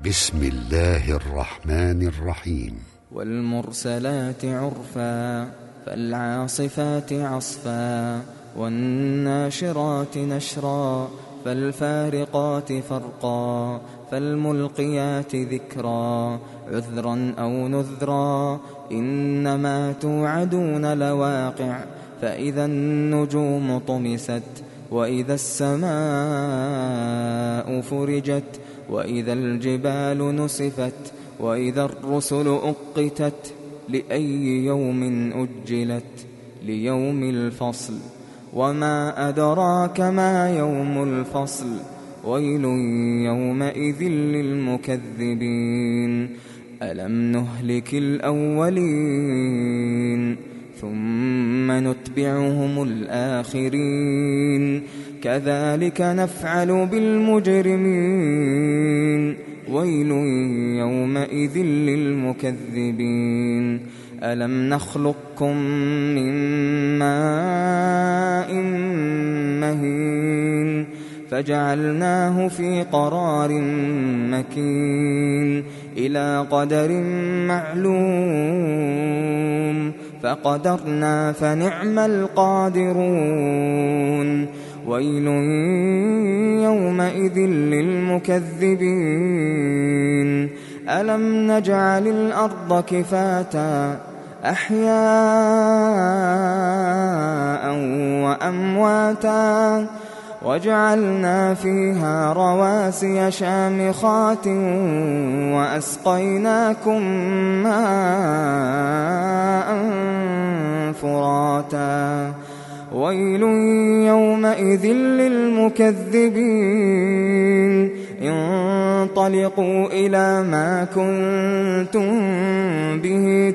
بسم الله الرحمن الرحيم. والمرسلات عرفا فالعاصفات عصفا والناشرات نشرا فالفارقات فرقا فالملقيات ذكرا عذرا أو نذرا إنما توعدون لواقع فإذا النجوم طمست وإذا السماء فرجت وإذا الجبال نسفت وإذا الرسل أقتت لأي يوم أجلت ليوم الفصل وما أدراك ما يوم الفصل ويل يومئذ للمكذبين ألم نهلك الأولين ثم نتبعهم الآخرين كذلك نفعل بالمجرمين ويل يومئذ للمكذبين ألم نخلقكم من ماء مهين فجعلناه في قرار مكين إلى قدر معلوم فقدرنا فنعم القادرون ويل يومئذ للمكذبين ألم نجعل الأرض كفاتا أحياء وأمواتا وجعلنا فيها رواسي شامخات وأسقيناكم ماء فراتا ويل يومئذ للمكذبين انطلقوا إلى ما كنتم به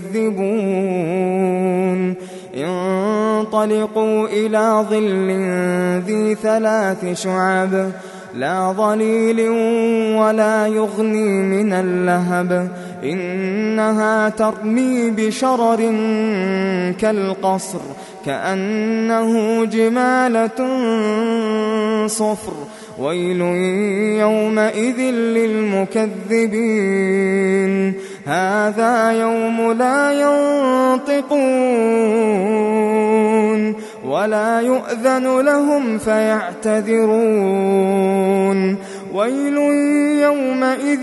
تكذبون انطلقوا إلى ظل ذي 3 شعب لا ظليل ولا يغني من اللهب إنها ترمي بشرر كالقصر كأنه جمالة صفر ويل يومئذ للمكذبين هذا يوم لا ينطقون ولا يؤذن لهم فيعتذرون ويل يومئذ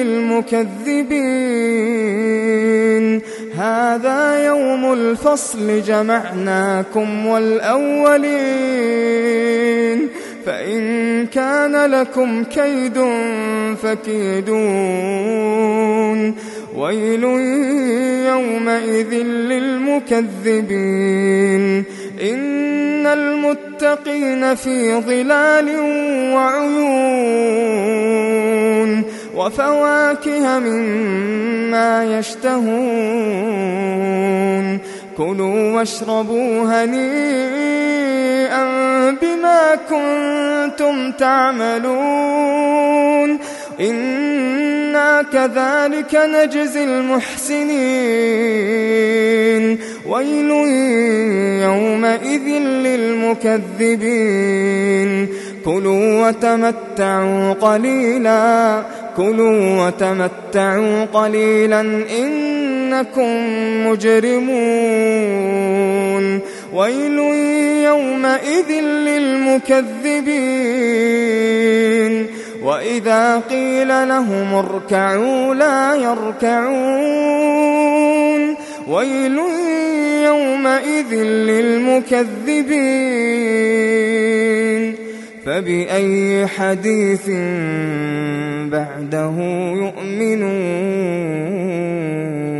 للمكذبين هذا يوم الفصل جمعناكم والأولين فإن كان لكم كيد فكيدون ويل يومئذ للمكذبين إن المتقين في ظلال وعيون وفواكه مما يشتهون كلوا واشربوا هنيئا بما كنتم تعملون إنا كذلك نجزي المحسنين ويل يومئذ للمكذبين كلوا وتمتعوا قليلا إنكم مجرمون ويل يومئذ للمكذبين وإذا قيل لهم اركعوا لا يركعون ويل يومئذ للمكذبين فبأي حديث بعده يؤمنون.